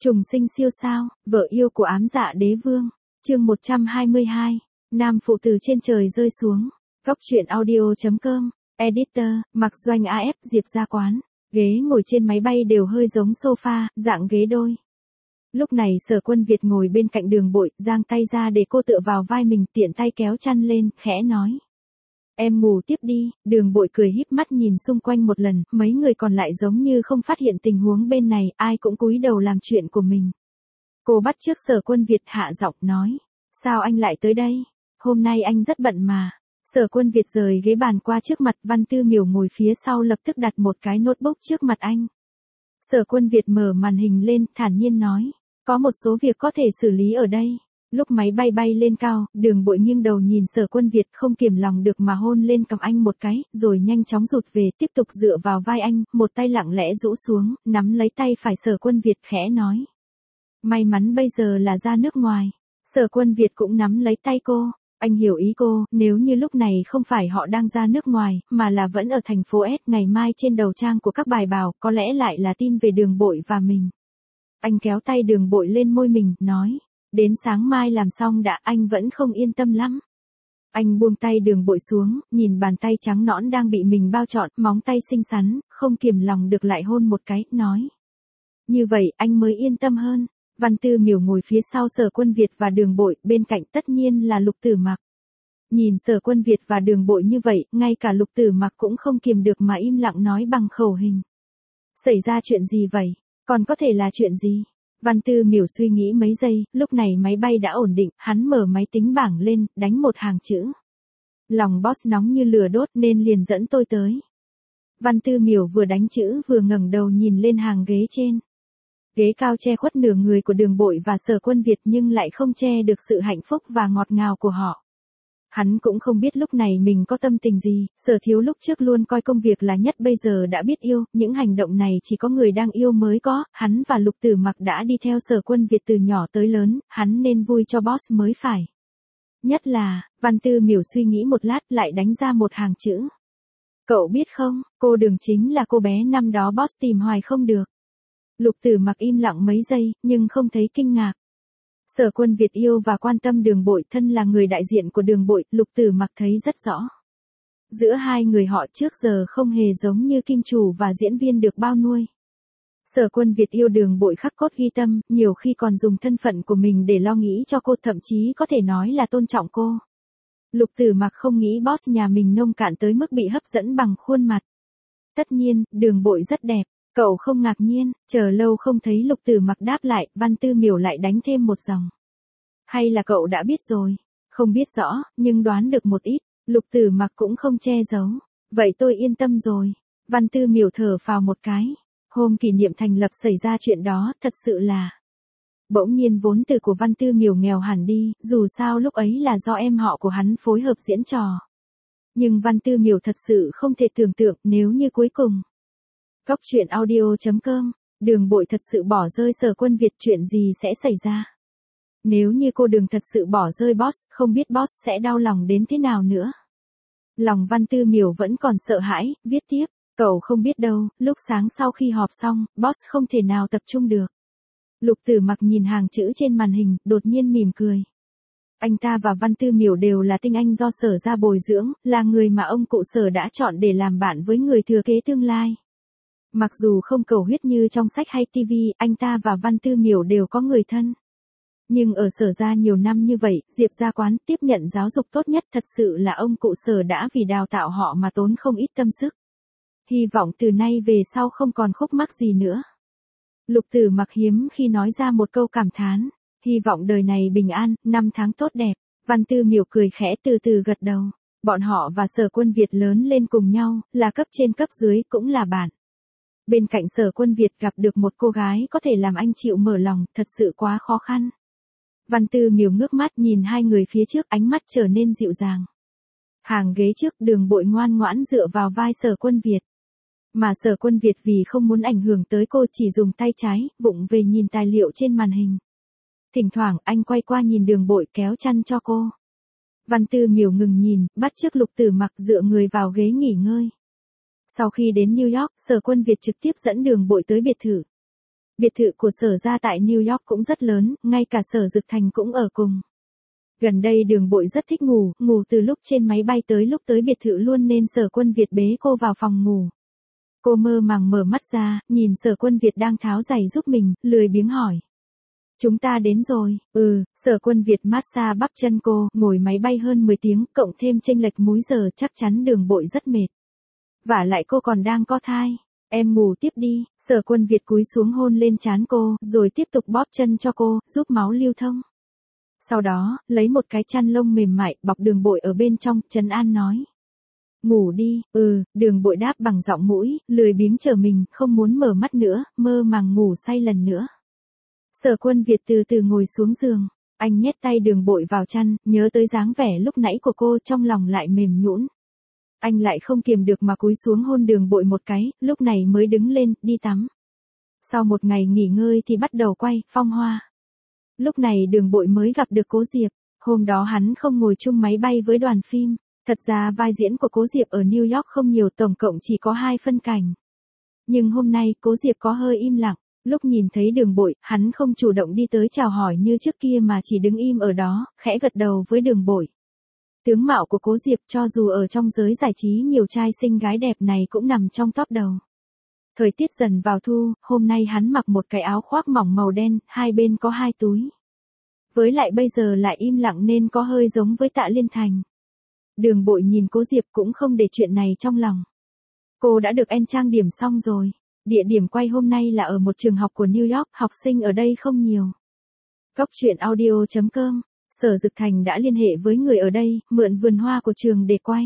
Trùng sinh siêu sao, vợ yêu của ám dạ đế vương. Chương 122. Nam phụ từ trên trời rơi xuống. Góc truyện audio.com. Editor, Mặc Doanh AF, Diệp Gia Quán. Ghế ngồi trên máy bay đều hơi giống sofa, dạng ghế đôi. Lúc này Sở Quân Việt ngồi bên cạnh Đường Bội, giang tay ra để cô tựa vào vai mình, tiện tay kéo chăn lên, khẽ nói. Em ngủ tiếp đi. Đường Bội cười híp mắt nhìn xung quanh một lần, mấy người còn lại giống như không phát hiện tình huống bên này, ai cũng cúi đầu làm chuyện của mình. Cô bắt chước Sở Quân Việt hạ giọng nói. Sao anh lại tới đây? Hôm nay anh rất bận mà. Sở Quân Việt rời ghế bàn qua trước mặt, Văn Tư Miểu ngồi phía sau lập tức đặt một cái notebook trước mặt anh. Sở Quân Việt mở màn hình lên, thản nhiên nói. Có một số việc có thể xử lý ở đây. Lúc máy bay bay lên cao, Đường Bội nghiêng đầu nhìn Sở Quân Việt, không kiềm lòng được mà hôn lên cằm anh một cái, rồi nhanh chóng rụt về, tiếp tục dựa vào vai anh, một tay lặng lẽ rũ xuống, nắm lấy tay phải Sở Quân Việt khẽ nói. May mắn bây giờ là ra nước ngoài. Sở Quân Việt cũng nắm lấy tay cô. Anh hiểu ý cô, nếu như lúc này không phải họ đang ra nước ngoài, mà là vẫn ở thành phố S, ngày mai trên đầu trang của các bài báo, có lẽ lại là tin về Đường Bội và mình. Anh kéo tay Đường Bội lên môi mình, nói. Đến sáng mai làm xong đã, anh vẫn không yên tâm lắm. Anh buông tay Đường Bội xuống, nhìn bàn tay trắng nõn đang bị mình bao trọn, móng tay xinh xắn, không kiềm lòng được lại hôn một cái, nói. Như vậy, anh mới yên tâm hơn. Văn Tư Miểu ngồi phía sau Sở Quân Việt và Đường Bội, bên cạnh tất nhiên là Lục Tử Mặc. Nhìn Sở Quân Việt và Đường Bội như vậy, ngay cả Lục Tử Mặc cũng không kiềm được mà im lặng nói bằng khẩu hình. Xảy ra chuyện gì vậy? Còn có thể là chuyện gì? Văn Tư Miểu suy nghĩ mấy giây, lúc này máy bay đã ổn định, hắn mở máy tính bảng lên, đánh một hàng chữ. Lòng boss nóng như lửa đốt nên liền dẫn tôi tới. Văn Tư Miểu vừa đánh chữ vừa ngẩng đầu nhìn lên hàng ghế trên. Ghế cao che khuất nửa người của Đường Bội và Sở Quân Việt nhưng lại không che được sự hạnh phúc và ngọt ngào của họ. Hắn cũng không biết lúc này mình có tâm tình gì, Sở Thiếu lúc trước luôn coi công việc là nhất, bây giờ đã biết yêu, những hành động này chỉ có người đang yêu mới có, hắn và Lục Tử Mặc đã đi theo Sở Quân Việt từ nhỏ tới lớn, hắn nên vui cho boss mới phải. Nhất là, Văn Tư Miểu suy nghĩ một lát lại đánh ra một hàng chữ. Cậu biết không, cô Đường chính là cô bé năm đó boss tìm hoài không được. Lục Tử Mặc im lặng mấy giây, nhưng không thấy kinh ngạc. Sở Quân Việt yêu và quan tâm Đường Bội, thân là người đại diện của Đường Bội, Lục Tử Mặc thấy rất rõ. Giữa hai người họ trước giờ không hề giống như kim chủ và diễn viên được bao nuôi. Sở Quân Việt yêu Đường Bội khắc cốt ghi tâm, nhiều khi còn dùng thân phận của mình để lo nghĩ cho cô, thậm chí có thể nói là tôn trọng cô. Lục Tử Mặc không nghĩ boss nhà mình nông cạn tới mức bị hấp dẫn bằng khuôn mặt. Tất nhiên, Đường Bội rất đẹp. Cậu không ngạc nhiên, chờ lâu không thấy Lục Tử Mặc đáp lại, Văn Tư Miểu lại đánh thêm một dòng. Hay là cậu đã biết rồi? Không biết rõ, nhưng đoán được một ít, Lục Tử Mặc cũng không che giấu. Vậy tôi yên tâm rồi. Văn Tư Miểu thở phào một cái. Hôm kỷ niệm thành lập xảy ra chuyện đó, thật sự là. Bỗng nhiên vốn từ của Văn Tư Miểu nghèo hẳn đi, dù sao lúc ấy là do em họ của hắn phối hợp diễn trò. Nhưng Văn Tư Miểu thật sự không thể tưởng tượng nếu như cuối cùng. Góc truyện audio.com, Đường Bội thật sự bỏ rơi Sở Quân Việt, chuyện gì sẽ xảy ra? Nếu như cô Đường thật sự bỏ rơi boss, không biết boss sẽ đau lòng đến thế nào nữa. Lòng Văn Tư Miểu vẫn còn sợ hãi, viết tiếp, cậu không biết đâu, lúc sáng sau khi họp xong, boss không thể nào tập trung được. Lục Tử Mặc nhìn hàng chữ trên màn hình, đột nhiên mỉm cười. Anh ta và Văn Tư Miểu đều là tinh anh do Sở ra bồi dưỡng, là người mà ông cụ Sở đã chọn để làm bạn với người thừa kế tương lai. Mặc dù không cầu huyết như trong sách hay TV, anh ta và Văn Tư Miểu đều có người thân. Nhưng ở Sở ra nhiều năm như vậy, Diệp Gia Quán tiếp nhận giáo dục tốt nhất, thật sự là ông cụ Sở đã vì đào tạo họ mà tốn không ít tâm sức. Hy vọng từ nay về sau không còn khúc mắc gì nữa. Lục Tử Mặc hiếm khi nói ra một câu cảm thán. Hy vọng đời này bình an, năm tháng tốt đẹp. Văn Tư Miểu cười khẽ từ từ gật đầu. Bọn họ và Sở Quân Việt lớn lên cùng nhau, là cấp trên cấp dưới cũng là bạn. Bên cạnh Sở Quân Việt gặp được một cô gái có thể làm anh chịu mở lòng, thật sự quá khó khăn. Văn Tư Miểu ngước mắt nhìn hai người phía trước, ánh mắt trở nên dịu dàng. Hàng ghế trước, Đường Bội ngoan ngoãn dựa vào vai Sở Quân Việt. Mà Sở Quân Việt vì không muốn ảnh hưởng tới cô chỉ dùng tay trái, vụng về nhìn tài liệu trên màn hình. Thỉnh thoảng anh quay qua nhìn Đường Bội kéo chăn cho cô. Văn Tư Miểu ngừng nhìn, bắt chước Lục Tử Mặc dựa người vào ghế nghỉ ngơi. Sau khi đến New York, Sở Quân Việt trực tiếp dẫn Đường Bội tới biệt thự. Biệt thự của Sở gia tại New York cũng rất lớn, ngay cả Sở Dực Thành cũng ở cùng. Gần đây Đường Bội rất thích ngủ, ngủ từ lúc trên máy bay tới lúc tới biệt thự luôn nên Sở Quân Việt bế cô vào phòng ngủ. Cô mơ màng mở mắt ra, nhìn Sở Quân Việt đang tháo giày giúp mình, lười biếng hỏi. Chúng ta đến rồi, Sở Quân Việt massage bắp chân cô, ngồi máy bay hơn 10 tiếng, cộng thêm chênh lệch múi giờ chắc chắn Đường Bội rất mệt. Vả lại cô còn đang có thai. Em ngủ tiếp đi, Sở Quân Việt cúi xuống hôn lên trán cô, rồi tiếp tục bóp chân cho cô, giúp máu lưu thông. Sau đó, lấy một cái chăn lông mềm mại, bọc Đường Bội ở bên trong, trấn an nói. Ngủ đi, Đường Bội đáp bằng giọng mũi, lười biếng trở mình, không muốn mở mắt nữa, mơ màng ngủ say lần nữa. Sở Quân Việt từ từ ngồi xuống giường, anh nhét tay Đường Bội vào chăn, nhớ tới dáng vẻ lúc nãy của cô trong lòng lại mềm nhũn. Anh lại không kiềm được mà cúi xuống hôn Đường Bội một cái, lúc này mới đứng lên, đi tắm. Sau một ngày nghỉ ngơi thì bắt đầu quay, Phong Hoa. Lúc này Đường Bội mới gặp được Cố Diệp, hôm đó hắn không ngồi chung máy bay với đoàn phim, thật ra vai diễn của Cố Diệp ở New York không nhiều, tổng cộng chỉ có 2 phân cảnh. Nhưng hôm nay Cố Diệp có hơi im lặng, lúc nhìn thấy Đường Bội, hắn không chủ động đi tới chào hỏi như trước kia mà chỉ đứng im ở đó, khẽ gật đầu với Đường Bội. Tướng mạo của Cố Diệp cho dù ở trong giới giải trí nhiều trai xinh gái đẹp này cũng nằm trong top đầu. Thời tiết dần vào thu, hôm nay hắn mặc một cái áo khoác mỏng màu đen, hai bên có 2 túi. Với lại bây giờ lại im lặng nên có hơi giống với Tạ Liên Thành. Đường Bội nhìn Cố Diệp cũng không để chuyện này trong lòng. Cô đã được trang điểm xong rồi. Địa điểm quay hôm nay là ở một trường học của New York, học sinh ở đây không nhiều. Góc truyện audio.com, Sở Dực Thành đã liên hệ với người ở đây, mượn vườn hoa của trường để quay.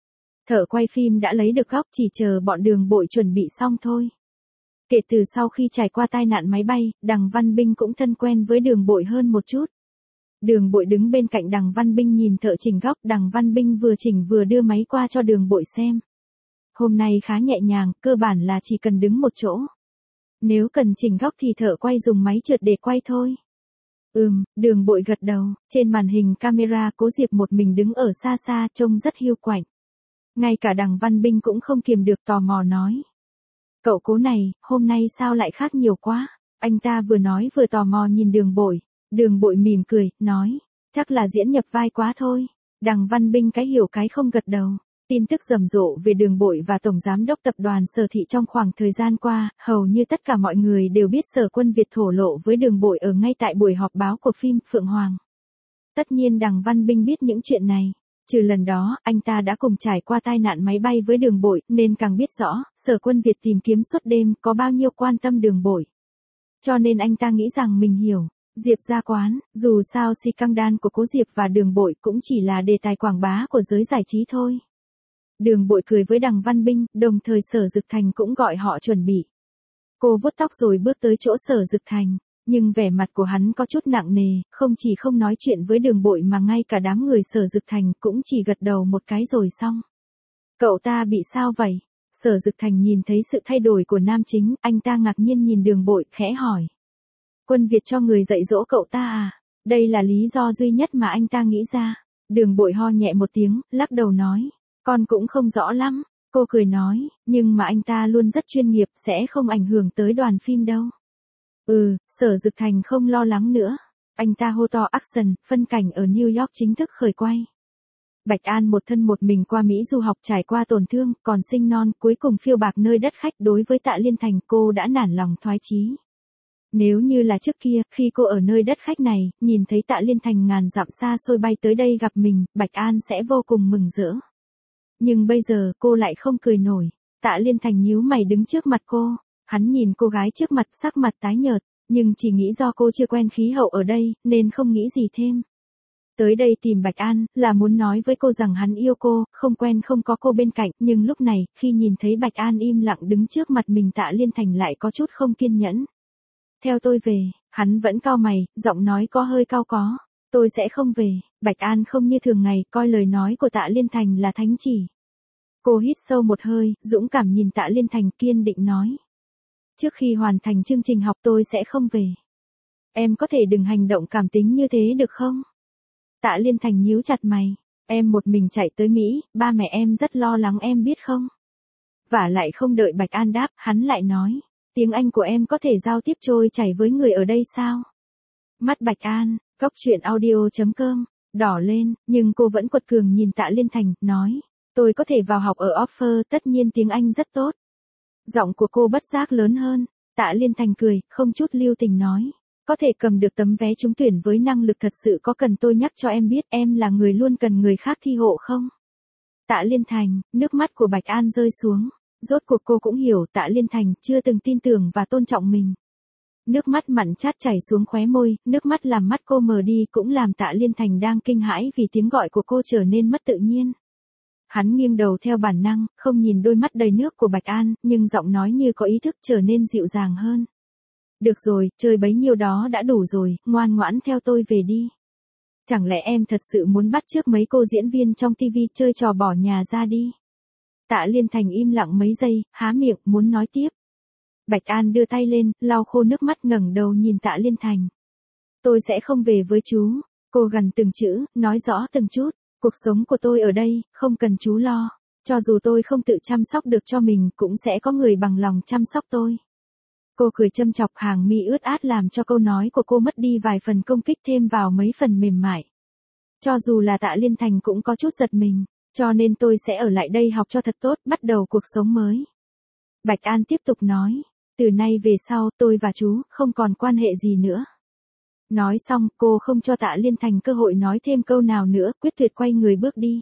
Thợ quay phim đã lấy được góc, chỉ chờ bọn Đường Bội chuẩn bị xong thôi. Kể từ sau khi trải qua tai nạn máy bay, Đằng Văn Binh cũng thân quen với Đường Bội hơn một chút. Đường Bội đứng bên cạnh Đằng Văn Binh nhìn thợ chỉnh góc, Đằng Văn Binh vừa chỉnh vừa đưa máy qua cho Đường Bội xem. Hôm nay khá nhẹ nhàng, cơ bản là chỉ cần đứng một chỗ. Nếu cần chỉnh góc thì thợ quay dùng máy trượt để quay thôi. Đường Bội gật đầu, trên màn hình camera Cố Diệp một mình đứng ở xa xa trông rất hiu quạnh. Ngay cả Đằng Văn Binh cũng không kiềm được tò mò nói. Cậu Cố này, hôm nay sao lại khác nhiều quá? Anh ta vừa nói vừa tò mò nhìn Đường Bội. Đường Bội mỉm cười, nói, chắc là diễn nhập vai quá thôi. Đằng Văn Binh cái hiểu cái không gật đầu. Tin tức rầm rộ về Đường Bội và Tổng Giám đốc Tập đoàn Sở Thị trong khoảng thời gian qua, hầu như tất cả mọi người đều biết Sở Quân Việt thổ lộ với Đường Bội ở ngay tại buổi họp báo của phim Phượng Hoàng. Tất nhiên Đằng Văn Binh biết những chuyện này. Trừ lần đó, anh ta đã cùng trải qua tai nạn máy bay với Đường Bội, nên càng biết rõ, Sở Quân Việt tìm kiếm suốt đêm có bao nhiêu quan tâm Đường Bội. Cho nên anh ta nghĩ rằng mình hiểu. Diệp Gia Quán, dù sao scandal của Cố Diệp và Đường Bội cũng chỉ là đề tài quảng bá của giới giải trí thôi. Đường Bội cười với Đằng Văn Binh, đồng thời Sở Dực Thành cũng gọi họ chuẩn bị. Cô vuốt tóc rồi bước tới chỗ Sở Dực Thành, nhưng vẻ mặt của hắn có chút nặng nề, không chỉ không nói chuyện với Đường Bội mà ngay cả đám người Sở Dực Thành cũng chỉ gật đầu một cái rồi xong. Cậu ta bị sao vậy? Sở Dực Thành nhìn thấy sự thay đổi của nam chính, anh ta ngạc nhiên nhìn Đường Bội, khẽ hỏi. Quân Việt cho người dạy dỗ cậu ta à? Đây là lý do duy nhất mà anh ta nghĩ ra. Đường Bội ho nhẹ một tiếng, lắc đầu nói. Con cũng không rõ lắm. Cô cười nói, nhưng mà anh ta luôn rất chuyên nghiệp, sẽ không ảnh hưởng tới đoàn phim đâu. Sở Dực Thành không lo lắng nữa. Anh ta hô to action, phân cảnh ở New York chính thức khởi quay. Bạch An một thân một mình qua Mỹ du học, trải qua tổn thương, còn sinh non, cuối cùng phiêu bạc nơi đất khách. Đối với Tạ Liên Thành, cô đã nản lòng thoái chí. Nếu như là trước kia, khi cô ở nơi đất khách này, nhìn thấy Tạ Liên Thành ngàn dặm xa xôi bay tới đây gặp mình, Bạch An sẽ vô cùng mừng rỡ. Nhưng bây giờ cô lại không cười nổi. Tạ Liên Thành nhíu mày đứng trước mặt cô. Hắn nhìn cô gái trước mặt, sắc mặt tái nhợt, nhưng chỉ nghĩ do cô chưa quen khí hậu ở đây, nên không nghĩ gì thêm. Tới đây tìm Bạch An, là muốn nói với cô rằng hắn yêu cô, không quen không có cô bên cạnh, nhưng lúc này, khi nhìn thấy Bạch An im lặng đứng trước mặt mình, Tạ Liên Thành lại có chút không kiên nhẫn. Theo tôi về, hắn vẫn cau mày, giọng nói có hơi cau có. Tôi sẽ không về. Bạch An không như thường ngày, coi lời nói của Tạ Liên Thành là thánh chỉ. Cô hít sâu một hơi, dũng cảm nhìn Tạ Liên Thành, kiên định nói. Trước khi hoàn thành chương trình học tôi sẽ không về. Em có thể đừng hành động cảm tính như thế được không? Tạ Liên Thành nhíu chặt mày. Em một mình chạy tới Mỹ, ba mẹ em rất lo lắng em biết không? Vả lại không đợi Bạch An đáp, hắn lại nói. Tiếng Anh của em có thể giao tiếp trôi chảy với người ở đây sao? Mắt Bạch An, góc truyện audio.com, đỏ lên, nhưng cô vẫn quật cường nhìn Tạ Liên Thành, nói. Tôi có thể vào học ở offer, tất nhiên tiếng Anh rất tốt. Giọng của cô bất giác lớn hơn. Tạ Liên Thành cười, không chút lưu tình nói. Có thể cầm được tấm vé trúng tuyển với năng lực thật sự có cần tôi nhắc cho em biết em là người luôn cần người khác thi hộ không? Tạ Liên Thành, nước mắt của Bạch An rơi xuống. Rốt cuộc cô cũng hiểu Tạ Liên Thành chưa từng tin tưởng và tôn trọng mình. Nước mắt mặn chát chảy xuống khóe môi, nước mắt làm mắt cô mờ đi cũng làm Tạ Liên Thành đang kinh hãi vì tiếng gọi của cô trở nên mất tự nhiên. Hắn nghiêng đầu theo bản năng, không nhìn đôi mắt đầy nước của Bạch An, nhưng giọng nói như có ý thức trở nên dịu dàng hơn. Được rồi, chơi bấy nhiêu đó đã đủ rồi, ngoan ngoãn theo tôi về đi. Chẳng lẽ em thật sự muốn bắt chước mấy cô diễn viên trong TV chơi trò bỏ nhà ra đi? Tạ Liên Thành im lặng mấy giây, há miệng, muốn nói tiếp. Bạch An đưa tay lên, lau khô nước mắt ngẩng đầu nhìn Tạ Liên Thành. Tôi sẽ không về với chú. Cô gằn từng chữ, nói rõ từng chút. Cuộc sống của tôi ở đây, không cần chú lo. Cho dù tôi không tự chăm sóc được cho mình, cũng sẽ có người bằng lòng chăm sóc tôi. Cô cười châm chọc, hàng mi ướt át làm cho câu nói của cô mất đi vài phần công kích, thêm vào mấy phần mềm mại. Cho dù là Tạ Liên Thành cũng có chút giật mình. Cho nên tôi sẽ ở lại đây học cho thật tốt, bắt đầu cuộc sống mới. Bạch An tiếp tục nói. Từ nay về sau, tôi và chú không còn quan hệ gì nữa. Nói xong, cô không cho Tạ Liên Thành cơ hội nói thêm câu nào nữa, quyết tuyệt quay người bước đi.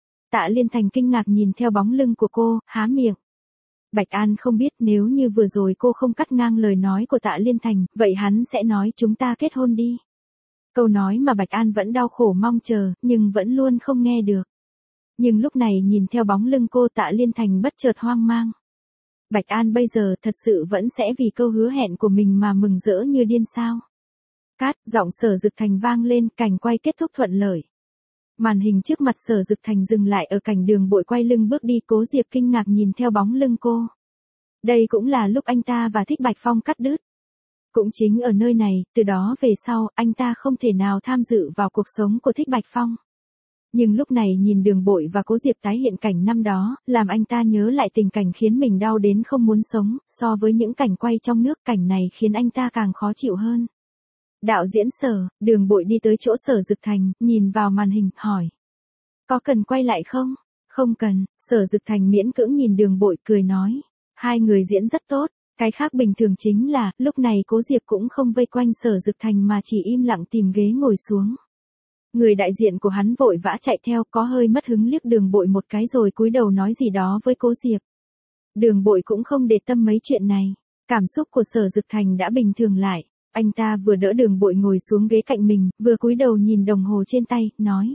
Tạ Liên Thành kinh ngạc nhìn theo bóng lưng của cô, há miệng. Bạch An không biết nếu như vừa rồi cô không cắt ngang lời nói của Tạ Liên Thành, vậy hắn sẽ nói chúng ta kết hôn đi. Câu nói mà Bạch An vẫn đau khổ mong chờ, nhưng vẫn luôn không nghe được. Nhưng lúc này nhìn theo bóng lưng cô, Tạ Liên Thành bất chợt hoang mang. Bạch An bây giờ thật sự vẫn sẽ vì câu hứa hẹn của mình mà mừng rỡ như điên sao? Cát, giọng Sở Dực Thành vang lên, cảnh quay kết thúc thuận lợi. Màn hình trước mặt Sở Dực Thành dừng lại ở cảnh Đường Bội quay lưng bước đi, Cố Diệp kinh ngạc nhìn theo bóng lưng cô. Đây cũng là lúc anh ta và Thích Bạch Phong cắt đứt. Cũng chính ở nơi này, từ đó về sau, anh ta không thể nào tham dự vào cuộc sống của Thích Bạch Phong. Nhưng lúc này nhìn Đường Bội và Cố Diệp tái hiện cảnh năm đó, làm anh ta nhớ lại tình cảnh khiến mình đau đến không muốn sống, so với những cảnh quay trong nước, cảnh này khiến anh ta càng khó chịu hơn. Đạo diễn Sở, Đường Bội đi tới chỗ Sở Dực Thành, nhìn vào màn hình, hỏi. Có cần quay lại không? Không cần, Sở Dực Thành miễn cưỡng nhìn Đường Bội cười nói. Hai người diễn rất tốt, cái khác bình thường chính là, lúc này Cố Diệp cũng không vây quanh Sở Dực Thành mà chỉ im lặng tìm ghế ngồi xuống. Người đại diện của hắn vội vã chạy theo, có hơi mất hứng liếc Đường Bội một cái rồi cúi đầu nói gì đó với Cố Diệp. Đường Bội cũng không để tâm mấy chuyện này, cảm xúc của Sở Dực Thành đã bình thường lại. Anh ta vừa đỡ Đường Bội ngồi xuống ghế cạnh mình, vừa cúi đầu nhìn đồng hồ trên tay, nói.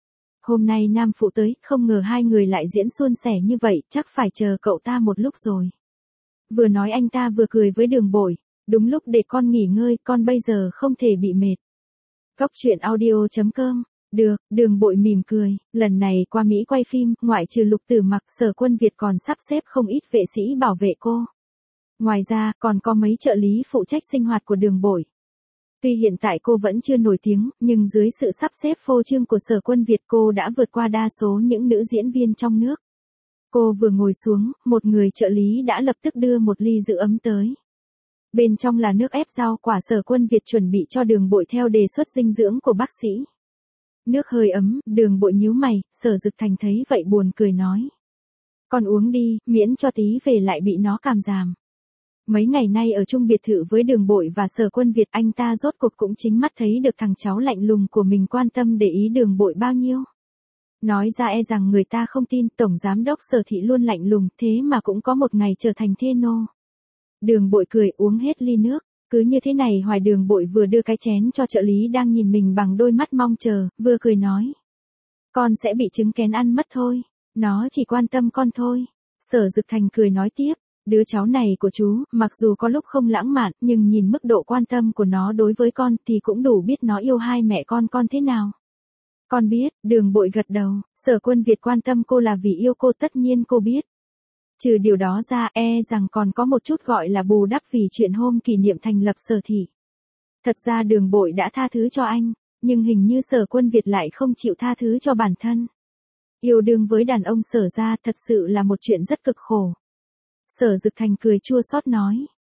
Hôm nay nam phụ tới, không ngờ hai người lại diễn suôn sẻ như vậy, chắc phải chờ cậu ta một lúc rồi. Vừa nói anh ta vừa cười với Đường Bội, đúng lúc để con nghỉ ngơi, con bây giờ không thể bị mệt. Góc truyện audio.com, được, Đường Bội mỉm cười, lần này qua Mỹ quay phim, ngoại trừ Lục Tử Mặc, Sở Quân Việt còn sắp xếp không ít vệ sĩ bảo vệ cô. Ngoài ra, còn có mấy trợ lý phụ trách sinh hoạt của Đường Bội. Tuy hiện tại cô vẫn chưa nổi tiếng, nhưng dưới sự sắp xếp phô trương của Sở Quân Việt cô đã vượt qua đa số những nữ diễn viên trong nước. Cô vừa ngồi xuống, một người trợ lý đã lập tức đưa một ly rượu ấm tới. Bên trong là nước ép rau quả Sở Quân Việt chuẩn bị cho Đường Bội theo đề xuất dinh dưỡng của bác sĩ. Nước hơi ấm, Đường Bội nhíu mày, Sở Dực Thành thấy vậy buồn cười nói. Con uống đi, miễn cho tí về lại bị nó cảm giảm. Mấy ngày nay ở chung biệt thự với Đường Bội và Sở Quân Việt, anh ta rốt cuộc cũng chính mắt thấy được thằng cháu lạnh lùng của mình quan tâm để ý Đường Bội bao nhiêu. Nói ra e rằng người ta không tin, Tổng Giám đốc Sở Thị luôn lạnh lùng, thế mà cũng có một ngày trở thành thê nô. Đường Bội cười uống hết ly nước, cứ như thế này hoài. Đường Bội vừa đưa cái chén cho trợ lý đang nhìn mình bằng đôi mắt mong chờ, vừa cười nói. Con sẽ bị trứng kén ăn mất thôi, nó chỉ quan tâm con thôi. Sở Dực Thành cười nói tiếp. Đứa cháu này của chú, mặc dù có lúc không lãng mạn, nhưng nhìn mức độ quan tâm của nó đối với con thì cũng đủ biết nó yêu hai mẹ con thế nào. Con biết, Đường Bội gật đầu, Sở Quân Việt quan tâm cô là vì yêu cô, tất nhiên cô biết. Trừ điều đó ra, rằng còn có một chút gọi là bù đắp vì chuyện hôm kỷ niệm thành lập Sở Thị. Thật ra Đường Bội đã tha thứ cho anh, nhưng hình như Sở Quân Việt lại không chịu tha thứ cho bản thân. Yêu đương với đàn ông Sở gia thật sự là một chuyện rất cực khổ. Sở Dực Thành cười chua xót nói,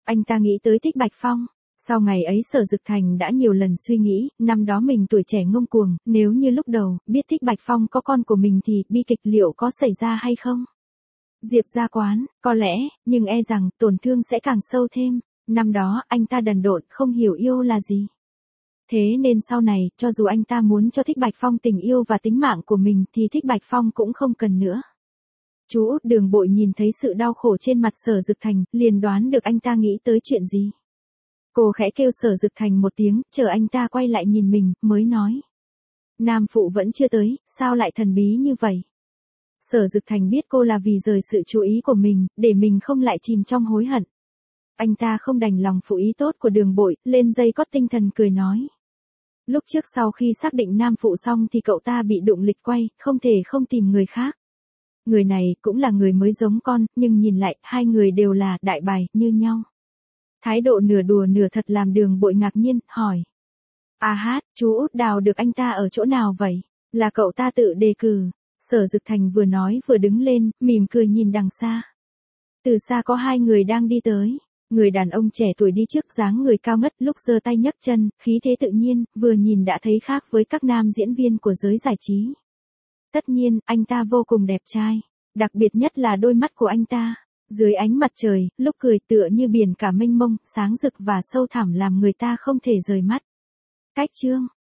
Anh ta nghĩ tới Thích Bạch Phong. Sau ngày ấy Sở Dực Thành đã nhiều lần suy nghĩ, năm đó mình tuổi trẻ ngông cuồng, nếu như lúc đầu, biết Thích Bạch Phong có con của mình thì bi kịch liệu có xảy ra hay không? Diệp Gia Quán, có lẽ, nhưng e rằng tổn thương sẽ càng sâu thêm. Năm đó, anh ta đần độn, không hiểu yêu là gì. Thế nên sau này, cho dù anh ta muốn cho Thích Bạch Phong tình yêu và tính mạng của mình thì Thích Bạch Phong cũng không cần nữa. Chú út Đường Bội nhìn thấy sự đau khổ trên mặt Sở Dực Thành, liền đoán được anh ta nghĩ tới chuyện gì. Cô khẽ kêu Sở Dực Thành một tiếng, chờ anh ta quay lại nhìn mình, mới nói. Nam phụ vẫn chưa tới, sao lại thần bí như vậy? Sở Dực Thành biết cô là vì rời sự chú ý của mình, để mình không lại chìm trong hối hận. Anh ta không đành lòng phụ ý tốt của Đường Bội, lên dây cót tinh thần cười nói. Lúc trước sau khi xác định nam phụ xong thì cậu ta bị đụng lịch quay, không thể không tìm người khác. Người này cũng là người mới giống con, nhưng nhìn lại, hai người đều là đại bài, như nhau. Thái độ nửa đùa nửa thật làm Đường Bội ngạc nhiên, hỏi. À hát, chú út đào được anh ta ở chỗ nào vậy? Là cậu ta tự đề cử. Sở Dực Thành vừa nói vừa đứng lên, mỉm cười nhìn đằng xa. Từ xa có hai người đang đi tới. Người đàn ông trẻ tuổi đi trước dáng người cao ngất lúc giơ tay nhấc chân, khí thế tự nhiên, vừa nhìn đã thấy khác với các nam diễn viên của giới giải trí. Tất nhiên, anh ta vô cùng đẹp trai. Đặc biệt nhất là đôi mắt của anh ta. Dưới ánh mặt trời, lúc cười tựa như biển cả mênh mông, sáng rực và sâu thẳm làm người ta không thể rời mắt. Cách chương